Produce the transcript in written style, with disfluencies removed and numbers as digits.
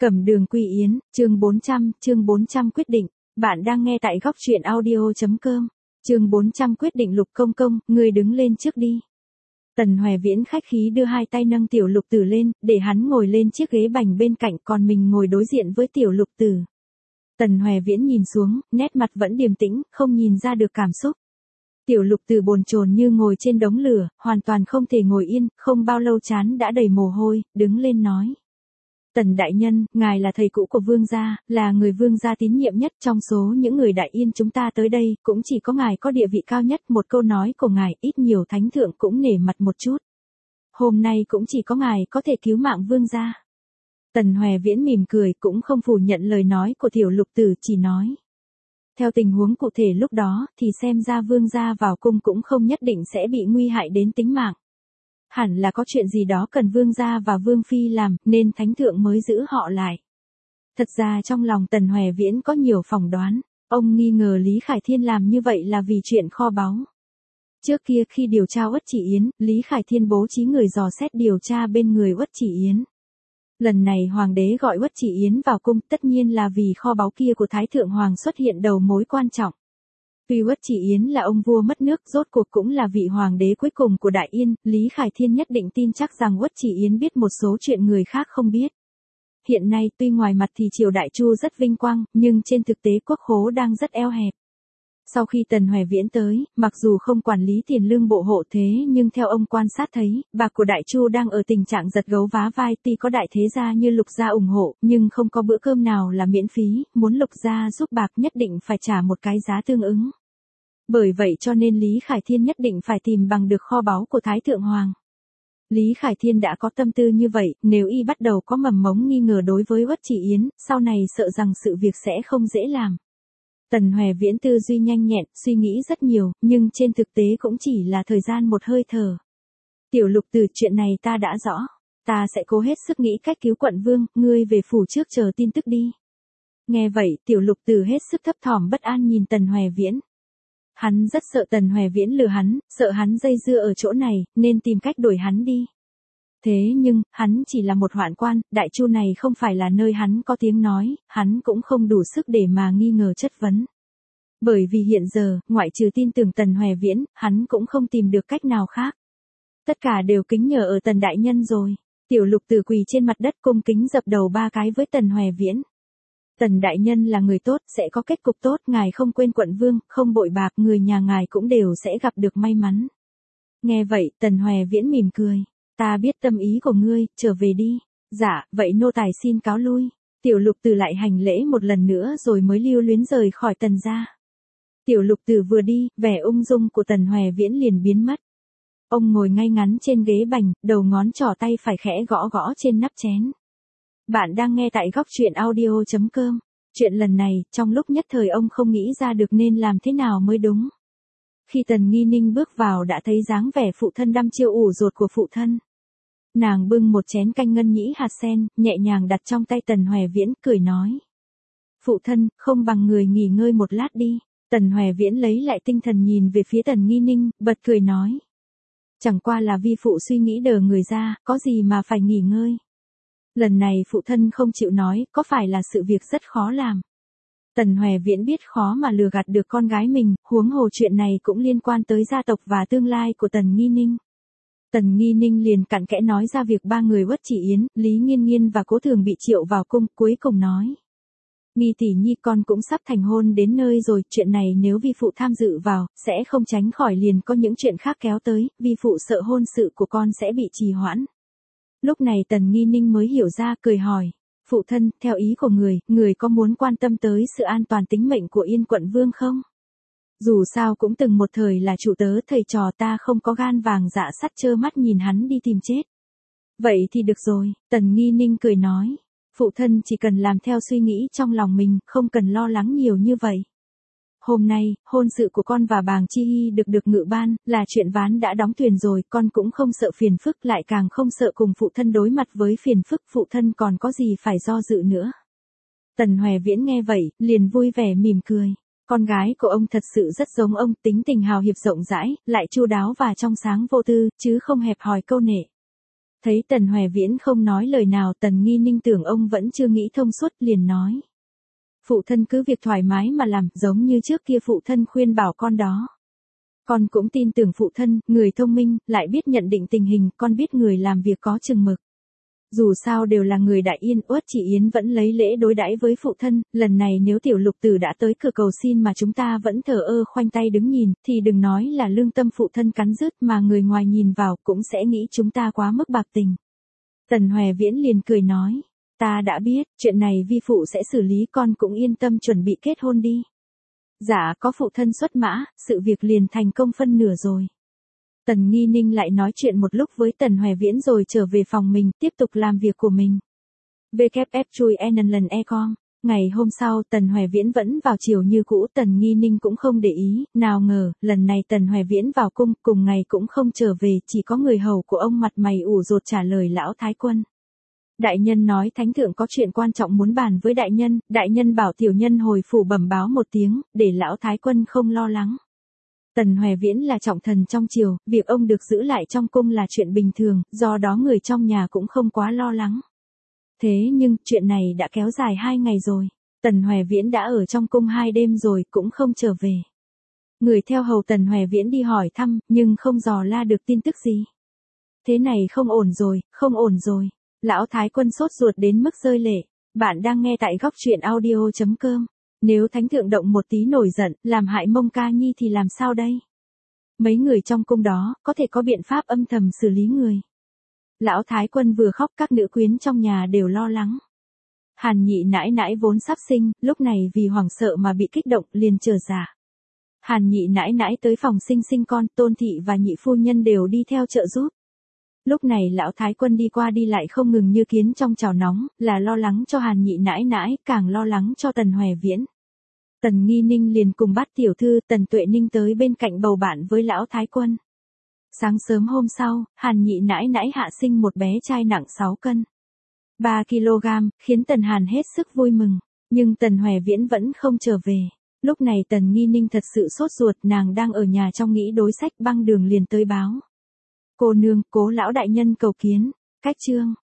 Cẩm Đường Quy Yến, chương 400 quyết định, bạn đang nghe tại góc truyện audio.com, chương 400 quyết định Lục công công, ngươi đứng lên trước đi. Tần Hoè Viễn khách khí đưa hai tay nâng Tiểu Lục Tử lên, để hắn ngồi lên chiếc ghế bành bên cạnh, còn mình ngồi đối diện với Tiểu Lục Tử. Tần Hoè Viễn nhìn xuống, nét mặt vẫn điềm tĩnh, không nhìn ra được cảm xúc. Tiểu Lục Tử bồn chồn như ngồi trên đống lửa, hoàn toàn không thể ngồi yên, không bao lâu trán đã đầy mồ hôi, đứng lên nói. Tần đại nhân, ngài là thầy cũ của vương gia, là người vương gia tín nhiệm nhất trong số những người Đại Yên chúng ta tới đây, cũng chỉ có ngài có địa vị cao nhất, một câu nói của ngài ít nhiều thánh thượng cũng nể mặt một chút. Hôm nay cũng chỉ có ngài có thể cứu mạng vương gia. Tần Hoè Viễn mỉm cười cũng không phủ nhận lời nói của Tiểu Lục Tử, chỉ nói. Theo tình huống cụ thể lúc đó thì xem ra vương gia vào cung cũng không nhất định sẽ bị nguy hại đến tính mạng. Hẳn là có chuyện gì đó cần vương gia và vương phi làm, nên thánh thượng mới giữ họ lại. Thật ra trong lòng Tần Hoè Viễn có nhiều phỏng đoán, ông nghi ngờ Lý Khải Thiên làm như vậy là vì chuyện kho báu. Trước kia khi điều tra Uất Chỉ Yến, Lý Khải Thiên bố trí người dò xét điều tra bên người Uất Chỉ Yến. Lần này hoàng đế gọi Uất Chỉ Yến vào cung tất nhiên là vì kho báu kia của Thái Thượng Hoàng xuất hiện đầu mối quan trọng. Tuy Uất Chỉ Yến là ông vua mất nước, rốt cuộc cũng là vị hoàng đế cuối cùng của Đại Yên, Lý Khải Thiên nhất định tin chắc rằng Uất Chỉ Yến biết một số chuyện người khác không biết. Hiện nay tuy ngoài mặt thì triều Đại Chu rất vinh quang, nhưng trên thực tế quốc khố đang rất eo hẹp. Sau khi Tần Hoè Viễn tới, mặc dù không quản lý tiền lương bộ hộ thế nhưng theo ông quan sát thấy, bạc của Đại Chu đang ở tình trạng giật gấu vá vai, tuy có đại thế gia như Lục gia ủng hộ, nhưng không có bữa cơm nào là miễn phí, muốn Lục gia giúp bạc nhất định phải trả một cái giá tương ứng. Bởi vậy cho nên Lý Khải Thiên nhất định phải tìm bằng được kho báu của Thái Thượng Hoàng. Lý Khải Thiên đã có tâm tư như vậy, nếu y bắt đầu có mầm mống nghi ngờ đối với Uất Chỉ Yến, sau này sợ rằng sự việc sẽ không dễ làm. Tần Hoè Viễn tư duy nhanh nhẹn, suy nghĩ rất nhiều, nhưng trên thực tế cũng chỉ là thời gian một hơi thở. Tiểu Lục Tử, chuyện này ta đã rõ. Ta sẽ cố hết sức nghĩ cách cứu quận vương, ngươi về phủ trước chờ tin tức đi. Nghe vậy, Tiểu Lục Tử hết sức thấp thỏm bất an nhìn Tần Hoè Viễn. Hắn rất sợ Tần Hoè Viễn lừa hắn, sợ hắn dây dưa ở chỗ này, nên tìm cách đuổi hắn đi. Thế nhưng, hắn chỉ là một hoạn quan, Đại Chu này không phải là nơi hắn có tiếng nói, hắn cũng không đủ sức để mà nghi ngờ chất vấn. Bởi vì hiện giờ, ngoại trừ tin tưởng Tần Hoè Viễn, hắn cũng không tìm được cách nào khác. Tất cả đều kính nhờ ở Tần đại nhân rồi. Tiểu Lục Tử quỳ trên mặt đất cung kính dập đầu ba cái với Tần Hoè Viễn. Tần đại nhân là người tốt, sẽ có kết cục tốt, ngài không quên quận vương, không bội bạc, người nhà ngài cũng đều sẽ gặp được may mắn. Nghe vậy, Tần Hoè Viễn mỉm cười. Ta biết tâm ý của ngươi, trở về đi. Dạ, vậy nô tài xin cáo lui. Tiểu Lục Tử lại hành lễ một lần nữa rồi mới lưu luyến rời khỏi Tần gia. Tiểu Lục Tử vừa đi, vẻ ung dung của Tần Hoè Viễn liền biến mất. Ông ngồi ngay ngắn trên ghế bành, đầu ngón trỏ tay phải khẽ gõ gõ trên nắp chén. Bạn đang nghe tại góc truyện audio.com. Chuyện lần này, trong lúc nhất thời ông không nghĩ ra được nên làm thế nào mới đúng. Khi Tần Nghi Ninh bước vào đã thấy dáng vẻ phụ thân đăm chiêu ủ ruột của phụ thân. Nàng bưng một chén canh ngân nhĩ hạt sen, nhẹ nhàng đặt trong tay Tần Hoè Viễn, cười nói. Phụ thân, không bằng người nghỉ ngơi một lát đi. Tần Hoè Viễn lấy lại tinh thần nhìn về phía Tần Nghi Ninh, bật cười nói. Chẳng qua là vi phụ suy nghĩ đờ người ra, có gì mà phải nghỉ ngơi. Lần này phụ thân không chịu nói, có phải là sự việc rất khó làm. Tần Hoè Viễn biết khó mà lừa gạt được con gái mình, huống hồ chuyện này cũng liên quan tới gia tộc và tương lai của Tần Nghi Ninh. Tần Nghi Ninh liền cặn kẽ nói ra việc ba người Uất Chỉ Yến, Lý Nghiên Nghiên và Cố Thường bị triệu vào cung, cuối cùng nói. Nghi tỷ nhi con cũng sắp thành hôn đến nơi rồi, chuyện này nếu vi phụ tham dự vào, sẽ không tránh khỏi liền có những chuyện khác kéo tới, vi phụ sợ hôn sự của con sẽ bị trì hoãn. Lúc này Tần Nghi Ninh mới hiểu ra, cười hỏi. Phụ thân, theo ý của người có muốn quan tâm tới sự an toàn tính mệnh của Yên quận vương không? Dù sao cũng từng một thời là chủ tớ thầy trò, ta không có gan vàng dạ sắt trơ mắt nhìn hắn đi tìm chết. Vậy thì được rồi, Tần Nghi Ninh cười nói. Phụ thân chỉ cần làm theo suy nghĩ trong lòng mình, không cần lo lắng nhiều như vậy. Hôm nay, hôn sự của con và Bàng Chi Hy được ngự ban, là chuyện ván đã đóng thuyền rồi, con cũng không sợ phiền phức, lại càng không sợ cùng phụ thân đối mặt với phiền phức, phụ thân còn có gì phải do dự nữa. Tần Hoè Viễn nghe vậy, liền vui vẻ mỉm cười. Con gái của ông thật sự rất giống ông, tính tình hào hiệp rộng rãi, lại chu đáo và trong sáng vô tư, chứ không hẹp hòi câu nệ. Thấy Tần Hoè Viễn không nói lời nào, Tần Nghi Ninh tưởng ông vẫn chưa nghĩ thông suốt, liền nói. Phụ thân cứ việc thoải mái mà làm, giống như trước kia phụ thân khuyên bảo con đó. Con cũng tin tưởng phụ thân, người thông minh, lại biết nhận định tình hình, con biết người làm việc có chừng mực. Dù sao đều là người Đại Yên, Uất Chỉ Yến vẫn lấy lễ đối đãi với phụ thân, lần này nếu tiểu lục tử đã tới cửa cầu xin mà chúng ta vẫn thờ ơ khoanh tay đứng nhìn, thì đừng nói là lương tâm phụ thân cắn rứt, mà người ngoài nhìn vào cũng sẽ nghĩ chúng ta quá mức bạc tình. Tần Hoè Viễn liền cười nói, ta đã biết, chuyện này vi phụ sẽ xử lý, con cũng yên tâm chuẩn bị kết hôn đi. Dạ, có phụ thân xuất mã, sự việc liền thành công phân nửa rồi. Tần Nghi Ninh lại nói chuyện một lúc với Tần Hoè Viễn rồi trở về phòng mình, tiếp tục làm việc của mình. WF chui lần e-com. Ngày hôm sau, Tần Hoè Viễn vẫn vào chiều như cũ, Tần Nghi Ninh cũng không để ý, nào ngờ, lần này Tần Hoè Viễn vào cung, cùng ngày cũng không trở về, chỉ có người hầu của ông mặt mày ủ rột trả lời lão thái quân. Đại nhân nói thánh thượng có chuyện quan trọng muốn bàn với đại nhân bảo tiểu nhân hồi phủ bẩm báo một tiếng, để lão thái quân không lo lắng. Tần Hoè Viễn là trọng thần trong triều, việc ông được giữ lại trong cung là chuyện bình thường, do đó người trong nhà cũng không quá lo lắng. Thế nhưng, chuyện này đã kéo dài 2 ngày rồi. Tần Hoè Viễn đã ở trong cung 2 đêm rồi, cũng không trở về. Người theo hầu Tần Hoè Viễn đi hỏi thăm, nhưng không dò la được tin tức gì. Thế này không ổn rồi, không ổn rồi. Lão thái quân sốt ruột đến mức rơi lệ. Bạn đang nghe tại góc truyện audio.com. Nếu thánh thượng động một tí nổi giận, làm hại Mông Ca Nhi thì làm sao đây? Mấy người trong cung đó, có thể có biện pháp âm thầm xử lý người. Lão thái quân vừa khóc, các nữ quyến trong nhà đều lo lắng. Hàn Nhị nãi nãi vốn sắp sinh, lúc này vì hoảng sợ mà bị kích động, liền trở dạ. Hàn Nhị nãi nãi tới phòng sinh con, Tôn thị và nhị phu nhân đều đi theo trợ giúp. Lúc này lão thái quân đi qua đi lại không ngừng như kiến trong chảo nóng, là lo lắng cho Hàn Nhị nãi nãi, càng lo lắng cho Tần Hoè Viễn. Tần Nghi Ninh liền cùng bắt tiểu thư Tần Tuệ Ninh tới bên cạnh bầu bạn với lão thái quân. Sáng sớm hôm sau, Hàn Nhị nãi nãi hạ sinh một bé trai nặng 6 cân. 3 kg, khiến Tần Hàn hết sức vui mừng. Nhưng Tần Hoè Viễn vẫn không trở về. Lúc này Tần Nghi Ninh thật sự sốt ruột, nàng đang ở nhà trong nghĩ đối sách, băng đường liền tới báo. Cô nương, Cố lão đại nhân cầu kiến. Cách chương.